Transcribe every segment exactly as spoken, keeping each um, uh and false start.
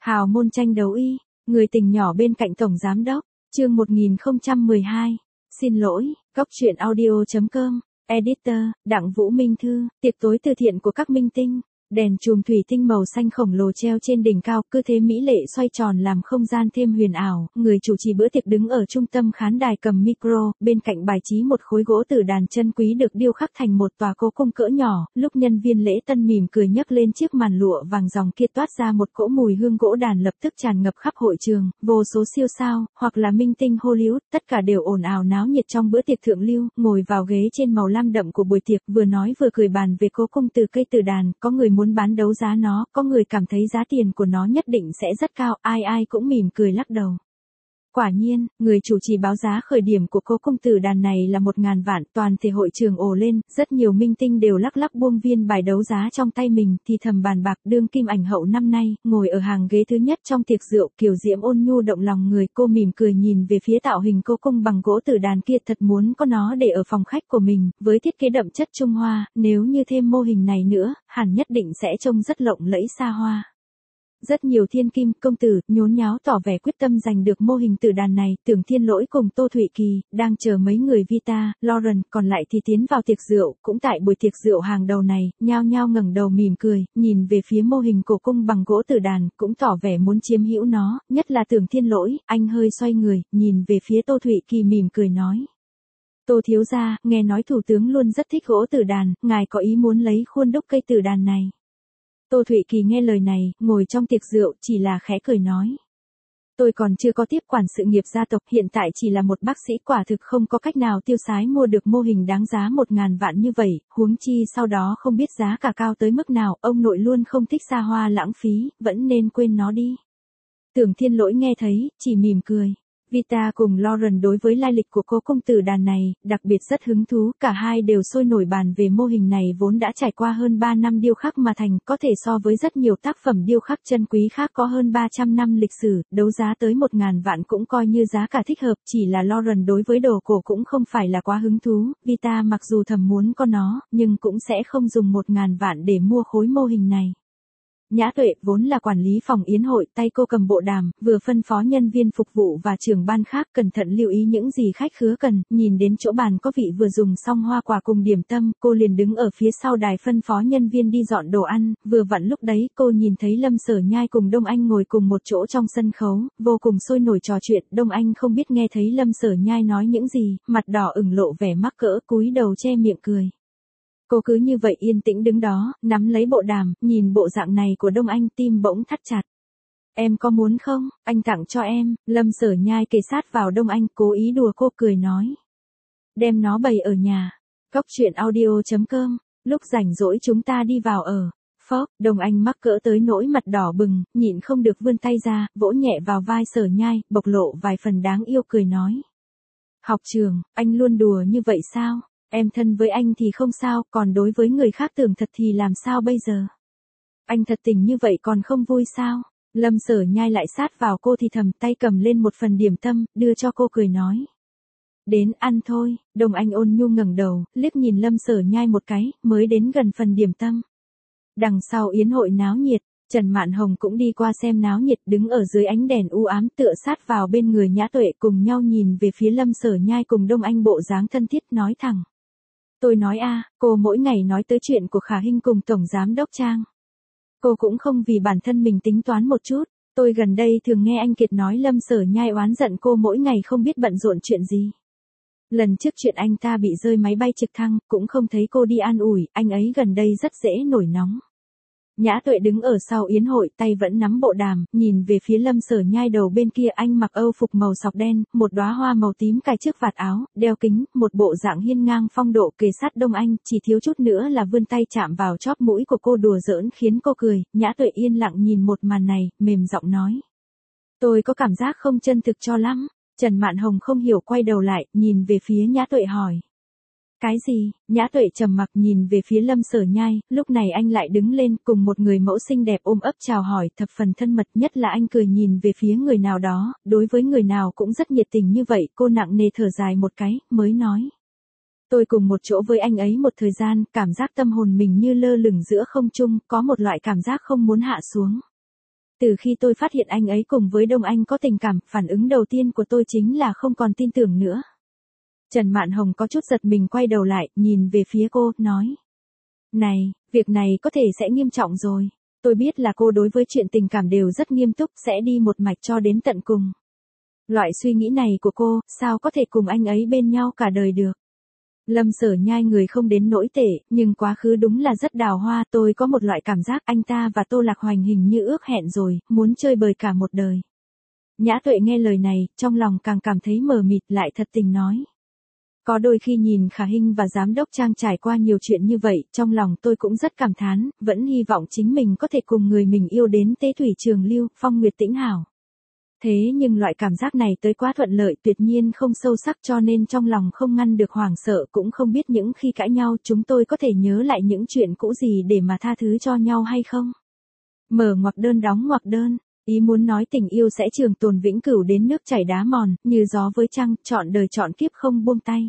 Hào môn tranh đấu y, người tình nhỏ bên cạnh tổng giám đốc, chương một nghìn không trăm mười hai. Xin lỗi, góc truyện audio chấm com, editor, Đặng Vũ Minh Thư, tiệc tối từ thiện của các minh tinh. Đèn chùm thủy tinh màu xanh khổng lồ treo trên đỉnh cao, cứ thế mỹ lệ xoay tròn làm không gian thêm huyền ảo. Người chủ trì bữa tiệc đứng ở trung tâm khán đài cầm micro, bên cạnh bài trí một khối gỗ tử đàn chân quý được điêu khắc thành một tòa cố cung cỡ nhỏ. Lúc nhân viên lễ tân mỉm cười nhấc lên chiếc màn lụa vàng ròng kia, toát ra một cỗ mùi hương gỗ đàn lập tức tràn ngập khắp hội trường. Vô số siêu sao, hoặc là minh tinh Hollywood, tất cả đều ồn ào náo nhiệt trong bữa tiệc thượng lưu, ngồi vào ghế trên màu lam đậm của buổi tiệc, vừa nói vừa cười bàn về cố cung từ cây tử đàn. Có người muốn bán đấu giá nó, có người cảm thấy giá tiền của nó nhất định sẽ rất cao, ai ai cũng mỉm cười lắc đầu. Quả nhiên, người chủ trì báo giá khởi điểm của cố cung tử đàn này là một ngàn vạn, toàn thể hội trường ồ lên, rất nhiều minh tinh đều lắc lắc buông viên bài đấu giá trong tay mình, thì thầm bàn bạc. Đương kim ảnh hậu năm nay, ngồi ở hàng ghế thứ nhất trong tiệc rượu, kiều diễm ôn nhu động lòng người, cô mỉm cười nhìn về phía tạo hình cố cung bằng gỗ tử đàn kia, thật muốn có nó để ở phòng khách của mình, với thiết kế đậm chất Trung Hoa, nếu như thêm mô hình này nữa, hẳn nhất định sẽ trông rất lộng lẫy xa hoa. Rất nhiều thiên kim, công tử, nhốn nháo tỏ vẻ quyết tâm giành được mô hình tử đàn này. Tưởng Thiên Lỗi cùng Tô Thụy Kỳ, đang chờ mấy người Vita, Lauren, còn lại thì tiến vào tiệc rượu. Cũng tại buổi tiệc rượu hàng đầu này, nhao nhao ngẩng đầu mỉm cười, nhìn về phía mô hình cổ cung bằng gỗ tử đàn, cũng tỏ vẻ muốn chiếm hữu nó. Nhất là Tưởng Thiên Lỗi, anh hơi xoay người, nhìn về phía Tô Thụy Kỳ mỉm cười nói. Tô thiếu gia, nghe nói thủ tướng luôn rất thích gỗ tử đàn, ngài có ý muốn lấy khuôn đúc cây tử đàn này. Tô Thụy Kỳ nghe lời này, ngồi trong tiệc rượu, chỉ là khẽ cười nói. Tôi còn chưa có tiếp quản sự nghiệp gia tộc, hiện tại chỉ là một bác sĩ, quả thực không có cách nào tiêu xái mua được mô hình đáng giá một ngàn vạn như vậy, huống chi sau đó không biết giá cả cao tới mức nào, ông nội luôn không thích xa hoa lãng phí, vẫn nên quên nó đi. Tưởng Thiên Lỗi nghe thấy, chỉ mỉm cười. Vita cùng Lauren đối với lai lịch của cố cung tử đàn này, đặc biệt rất hứng thú, cả hai đều sôi nổi bàn về mô hình này vốn đã trải qua hơn ba năm điêu khắc mà thành, có thể so với rất nhiều tác phẩm điêu khắc chân quý khác có hơn ba trăm năm lịch sử, đấu giá tới một ngàn vạn cũng coi như giá cả thích hợp, chỉ là Lauren đối với đồ cổ cũng không phải là quá hứng thú, Vita mặc dù thầm muốn có nó, nhưng cũng sẽ không dùng một ngàn vạn để mua khối mô hình này. Nhã Tuệ vốn là quản lý phòng yến hội, tay cô cầm bộ đàm, vừa phân phó nhân viên phục vụ và trưởng ban khác cẩn thận lưu ý những gì khách khứa cần. Nhìn đến chỗ bàn có vị vừa dùng xong hoa quả cùng điểm tâm, cô liền đứng ở phía sau đài phân phó nhân viên đi dọn đồ ăn. Vừa vặn lúc đấy cô nhìn thấy Lâm Sở Nhai cùng Đông Anh ngồi cùng một chỗ trong sân khấu, vô cùng sôi nổi trò chuyện. Đông Anh không biết nghe thấy Lâm Sở Nhai nói những gì, mặt đỏ ửng lộ vẻ mắc cỡ, cúi đầu che miệng cười. Cô cứ như vậy yên tĩnh đứng đó, nắm lấy bộ đàm, nhìn bộ dạng này của Đông Anh, tim bỗng thắt chặt. Em có muốn không, anh tặng cho em. Lâm Sở Nhai kề sát vào Đông Anh, cố ý đùa cô, cười nói. Đem nó bày ở nhà. Góc truyện audio chấm com, lúc rảnh rỗi chúng ta đi vào ở. Phốc, Đông Anh mắc cỡ tới nỗi mặt đỏ bừng, nhịn không được vươn tay ra, vỗ nhẹ vào vai Sở Nhai, bộc lộ vài phần đáng yêu, cười nói. Học trường, anh luôn đùa như vậy sao? Em thân với anh thì không sao, còn đối với người khác tưởng thật thì làm sao bây giờ? Anh thật tình như vậy còn không vui sao? Lâm Sở Nhai lại sát vào cô thì thầm, tay cầm lên một phần điểm tâm, đưa cho cô, cười nói. Đến ăn thôi. Đông Anh ôn nhu ngẩng đầu, liếc nhìn Lâm Sở Nhai một cái, mới đến gần phần điểm tâm. Đằng sau yến hội náo nhiệt, Trần Mạn Hồng cũng đi qua xem náo nhiệt, đứng ở dưới ánh đèn u ám tựa sát vào bên người Nhã Tuệ, cùng nhau nhìn về phía Lâm Sở Nhai cùng Đông Anh bộ dáng thân thiết, nói thẳng. Tôi nói a, à, cô mỗi ngày nói tới chuyện của Khả Hinh cùng Tổng Giám Đốc Trang. Cô cũng không vì bản thân mình tính toán một chút, tôi gần đây thường nghe anh Kiệt nói Lâm Sở Nhai oán giận cô mỗi ngày không biết bận rộn chuyện gì. Lần trước chuyện anh ta bị rơi máy bay trực thăng, cũng không thấy cô đi an ủi, anh ấy gần đây rất dễ nổi nóng. Nhã Tuệ đứng ở sau yến hội, tay vẫn nắm bộ đàm, nhìn về phía Lâm Sở Nhai đầu bên kia, anh mặc âu phục màu sọc đen, một đóa hoa màu tím cài trước vạt áo, đeo kính, một bộ dạng hiên ngang phong độ, kề sát Đông Anh, chỉ thiếu chút nữa là vươn tay chạm vào chóp mũi của cô, đùa giỡn khiến cô cười. Nhã Tuệ yên lặng nhìn một màn này, mềm giọng nói. Tôi có cảm giác không chân thực cho lắm. Trần Mạn Hồng không hiểu quay đầu lại, nhìn về phía Nhã Tuệ hỏi. Cái gì? Nhã Tuệ trầm mặc nhìn về phía Lâm Sở Nhai, lúc này anh lại đứng lên cùng một người mẫu xinh đẹp ôm ấp chào hỏi, thập phần thân mật, nhất là anh cười nhìn về phía người nào đó, đối với người nào cũng rất nhiệt tình như vậy, cô nặng nề thở dài một cái, mới nói. Tôi cùng một chỗ với anh ấy một thời gian, cảm giác tâm hồn mình như lơ lửng giữa không trung, có một loại cảm giác không muốn hạ xuống. Từ khi tôi phát hiện anh ấy cùng với Đông Anh có tình cảm, phản ứng đầu tiên của tôi chính là không còn tin tưởng nữa. Trần Mạn Hồng có chút giật mình quay đầu lại, nhìn về phía cô, nói. Này, việc này có thể sẽ nghiêm trọng rồi. Tôi biết là cô đối với chuyện tình cảm đều rất nghiêm túc, sẽ đi một mạch cho đến tận cùng. Loại suy nghĩ này của cô, sao có thể cùng anh ấy bên nhau cả đời được. Lâm Sở Nhai người không đến nỗi tệ, nhưng quá khứ đúng là rất đào hoa. Tôi có một loại cảm giác anh ta và Tô Lạc Hoành hình như ước hẹn rồi, muốn chơi bời cả một đời. Nhã Tuệ nghe lời này, trong lòng càng cảm thấy mờ mịt, lại thật tình nói. Có đôi khi nhìn Khả Hinh và Giám đốc Trang trải qua nhiều chuyện như vậy, trong lòng tôi cũng rất cảm thán, vẫn hy vọng chính mình có thể cùng người mình yêu đến Tế Thủy Trường Lưu, Phong Nguyệt Tĩnh Hảo. Thế nhưng loại cảm giác này tới quá thuận lợi, tuyệt nhiên không sâu sắc, cho nên trong lòng không ngăn được hoảng sợ, cũng không biết những khi cãi nhau chúng tôi có thể nhớ lại những chuyện cũ gì để mà tha thứ cho nhau hay không. Mở ngoặc đơn đóng ngoặc đơn, ý muốn nói tình yêu sẽ trường tồn vĩnh cửu đến nước chảy đá mòn, như gió với trăng, trọn đời trọn kiếp không buông tay.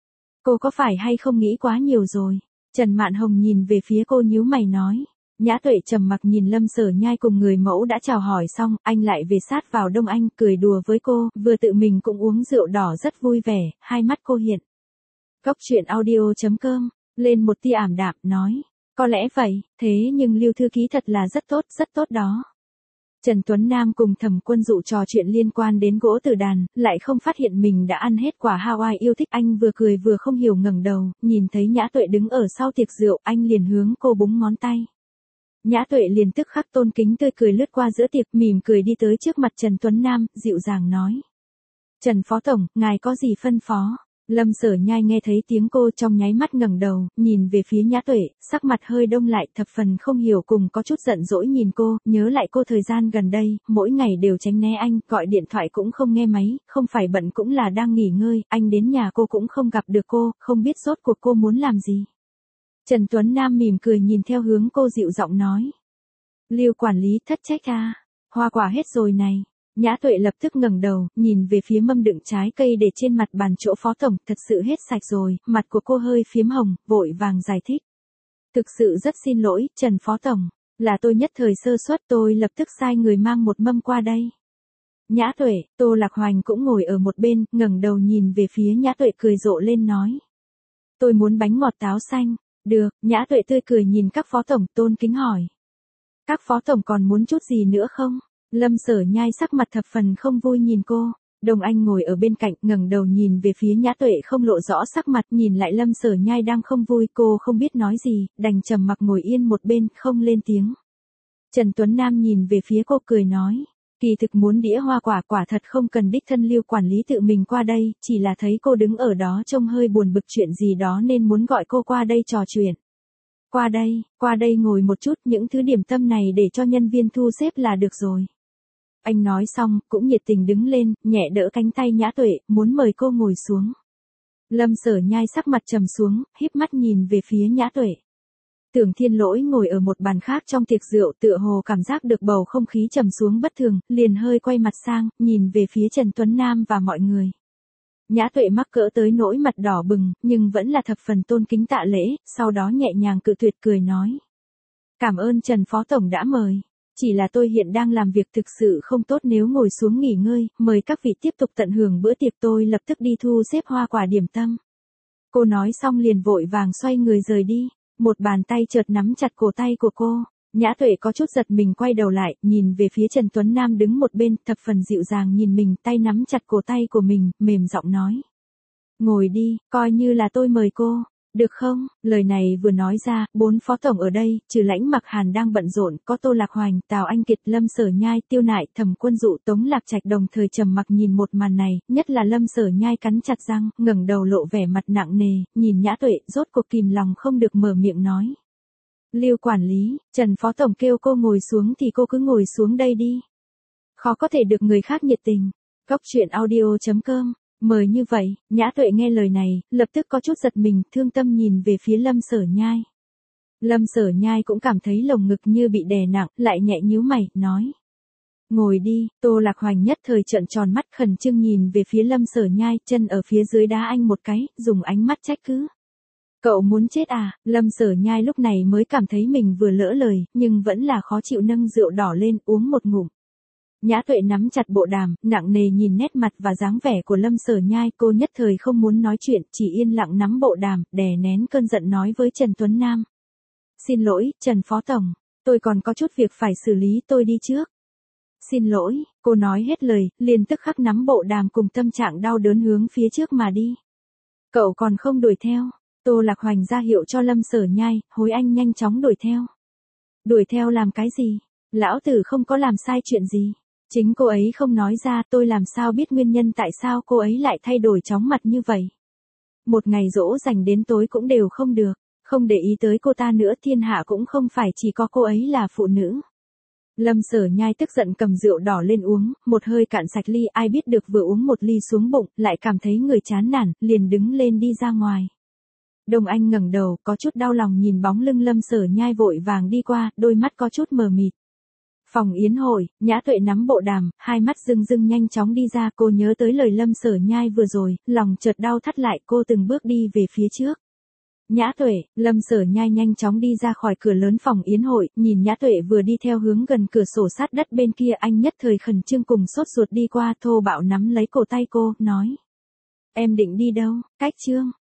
Cô có phải hay không nghĩ quá nhiều rồi? Trần Mạn Hồng nhìn về phía cô nhíu mày nói. Nhã Tuệ trầm mặc nhìn Lâm Sở Nhai cùng người mẫu đã chào hỏi xong, anh lại về sát vào Đông Anh, cười đùa với cô, vừa tự mình cũng uống rượu đỏ rất vui vẻ, hai mắt cô hiện. Cốc truyện audio chấm com, lên một tia ảm đạm, nói. Có lẽ vậy, thế nhưng Lưu thư ký thật là rất tốt, rất tốt đó. Trần Tuấn Nam cùng Thẩm Quân Dụ trò chuyện liên quan đến gỗ tử đàn, lại không phát hiện mình đã ăn hết quả Hawaii yêu thích. Anh vừa cười vừa không hiểu ngẩng đầu, nhìn thấy Nhã Tuệ đứng ở sau tiệc rượu, anh liền hướng cô búng ngón tay. Nhã Tuệ liền tức khắc tôn kính tươi cười lướt qua giữa tiệc, mỉm cười đi tới trước mặt Trần Tuấn Nam, dịu dàng nói. Trần Phó Tổng, ngài có gì phân phó? Lâm Sở Nhai nghe thấy tiếng cô trong nháy mắt ngẩng đầu, nhìn về phía Nhã Tuệ, sắc mặt hơi đông lại, thập phần không hiểu cùng có chút giận dỗi nhìn cô, nhớ lại cô thời gian gần đây, mỗi ngày đều tránh né anh, gọi điện thoại cũng không nghe máy, không phải bận cũng là đang nghỉ ngơi, anh đến nhà cô cũng không gặp được cô, không biết rốt cuộc cô muốn làm gì. Trần Tuấn Nam mỉm cười nhìn theo hướng cô dịu giọng nói. Lưu quản lý thất trách à, hoa quả hết rồi này. Nhã Tuệ lập tức ngẩng đầu, nhìn về phía mâm đựng trái cây để trên mặt bàn chỗ Phó Tổng, thật sự hết sạch rồi, mặt của cô hơi phiếm hồng, vội vàng giải thích. Thực sự rất xin lỗi, Trần Phó Tổng, là tôi nhất thời sơ suất, tôi lập tức sai người mang một mâm qua đây. Nhã Tuệ, Tô Lạc Hoành cũng ngồi ở một bên, ngẩng đầu nhìn về phía Nhã Tuệ cười rộ lên nói. Tôi muốn bánh ngọt táo xanh. Được, Nhã Tuệ tươi cười nhìn các Phó Tổng, tôn kính hỏi. Các Phó Tổng còn muốn chút gì nữa không? Lâm Sở Nhai sắc mặt thập phần không vui nhìn cô. Đồng Anh ngồi ở bên cạnh, ngẩng đầu nhìn về phía Nhã Tuệ không lộ rõ sắc mặt, nhìn lại Lâm Sở Nhai đang không vui, cô không biết nói gì, đành trầm mặc ngồi yên một bên, không lên tiếng. Trần Tuấn Nam nhìn về phía cô cười nói. Kỳ thực muốn đĩa hoa quả, quả thật không cần đích thân Lưu quản lý tự mình qua đây, chỉ là thấy cô đứng ở đó trông hơi buồn bực chuyện gì đó nên muốn gọi cô qua đây trò chuyện. Qua đây, qua đây ngồi một chút, những thứ điểm tâm này để cho nhân viên thu xếp là được rồi. Anh nói xong, cũng nhiệt tình đứng lên, nhẹ đỡ cánh tay Nhã Tuệ, muốn mời cô ngồi xuống. Lâm Sở Nhai sắc mặt trầm xuống, híp mắt nhìn về phía Nhã Tuệ. Tưởng Thiên Lỗi ngồi ở một bàn khác trong tiệc rượu, tựa hồ cảm giác được bầu không khí trầm xuống bất thường, liền hơi quay mặt sang, nhìn về phía Trần Tuấn Nam và mọi người. Nhã Tuệ mắc cỡ tới nỗi mặt đỏ bừng, nhưng vẫn là thập phần tôn kính tạ lễ, sau đó nhẹ nhàng cự tuyệt cười nói. Cảm ơn Trần Phó Tổng đã mời. Chỉ là tôi hiện đang làm việc thực sự không tốt, nếu ngồi xuống nghỉ ngơi, mời các vị tiếp tục tận hưởng bữa tiệc, tôi lập tức đi thu xếp hoa quả điểm tâm. Cô nói xong liền vội vàng xoay người rời đi. Một bàn tay chợt nắm chặt cổ tay của cô. Nhã Tuệ có chút giật mình quay đầu lại, nhìn về phía Trần Tuấn Nam đứng một bên, thập phần dịu dàng nhìn mình, tay nắm chặt cổ tay của mình, mềm giọng nói. Ngồi đi, coi như là tôi mời cô. Được không? Lời này vừa nói ra, bốn Phó Tổng ở đây, trừ Lãnh Mặc Hàn đang bận rộn, có Tô Lạc Hoành, Tào Anh Kiệt, Lâm Sở Nhai, Tiêu Nại, Thẩm Quân Dụ, Tống Lạc Trạch đồng thời trầm mặc nhìn một màn này, nhất là Lâm Sở Nhai cắn chặt răng, ngẩng đầu lộ vẻ mặt nặng nề, nhìn Nhã Tuệ, rốt cuộc kìm lòng không được mở miệng nói. Lưu quản lý, Trần Phó Tổng kêu cô ngồi xuống thì cô cứ ngồi xuống đây đi. Khó có thể được người khác nhiệt tình. Cốc truyện audio chấm com. Mời như vậy, Nhã Tuệ nghe lời này, lập tức có chút giật mình, thương tâm nhìn về phía Lâm Sở Nhai. Lâm Sở Nhai cũng cảm thấy lồng ngực như bị đè nặng, lại nhẹ nhíu mày, nói. Ngồi đi, Tô Lạc Hoành nhất thời trợn tròn mắt khẩn trương nhìn về phía Lâm Sở Nhai, chân ở phía dưới đá anh một cái, dùng ánh mắt trách cứ. Cậu muốn chết à? Lâm Sở Nhai lúc này mới cảm thấy mình vừa lỡ lời, nhưng vẫn là khó chịu nâng rượu đỏ lên, uống một ngụm. Nhã Tuệ nắm chặt bộ đàm, nặng nề nhìn nét mặt và dáng vẻ của Lâm Sở Nhai, cô nhất thời không muốn nói chuyện, chỉ yên lặng nắm bộ đàm, đè nén cơn giận nói với Trần Tuấn Nam. Xin lỗi, Trần Phó Tổng, tôi còn có chút việc phải xử lý, tôi đi trước. Xin lỗi, cô nói hết lời, liền tức khắc nắm bộ đàm cùng tâm trạng đau đớn hướng phía trước mà đi. Cậu còn không đuổi theo. Tô Lạc Hoành ra hiệu cho Lâm Sở Nhai, hối anh nhanh chóng đuổi theo. Đuổi theo làm cái gì? Lão tử không có làm sai chuyện gì. Chính cô ấy không nói ra, tôi làm sao biết nguyên nhân tại sao cô ấy lại thay đổi chóng mặt như vậy. Một ngày dỗ dành đến tối cũng đều không được, không để ý tới cô ta nữa, thiên hạ cũng không phải chỉ có cô ấy là phụ nữ. Lâm Sở Nhai tức giận cầm rượu đỏ lên uống, một hơi cạn sạch ly, ai biết được vừa uống một ly xuống bụng, lại cảm thấy người chán nản, liền đứng lên đi ra ngoài. Đông Anh ngẩng đầu, có chút đau lòng nhìn bóng lưng Lâm Sở Nhai vội vàng đi qua, đôi mắt có chút mờ mịt. Phòng yến hội, Nhã Tuệ nắm bộ đàm, hai mắt rưng rưng nhanh chóng đi ra, cô nhớ tới lời Lâm Sở Nhai vừa rồi, lòng chợt đau thắt lại, cô từng bước đi về phía trước. Nhã Tuệ, Lâm Sở Nhai nhanh chóng đi ra khỏi cửa lớn phòng yến hội, nhìn Nhã Tuệ vừa đi theo hướng gần cửa sổ sát đất bên kia, anh nhất thời khẩn trương cùng sốt ruột đi qua, thô bạo nắm lấy cổ tay cô, nói. Em định đi đâu, Cách Trương?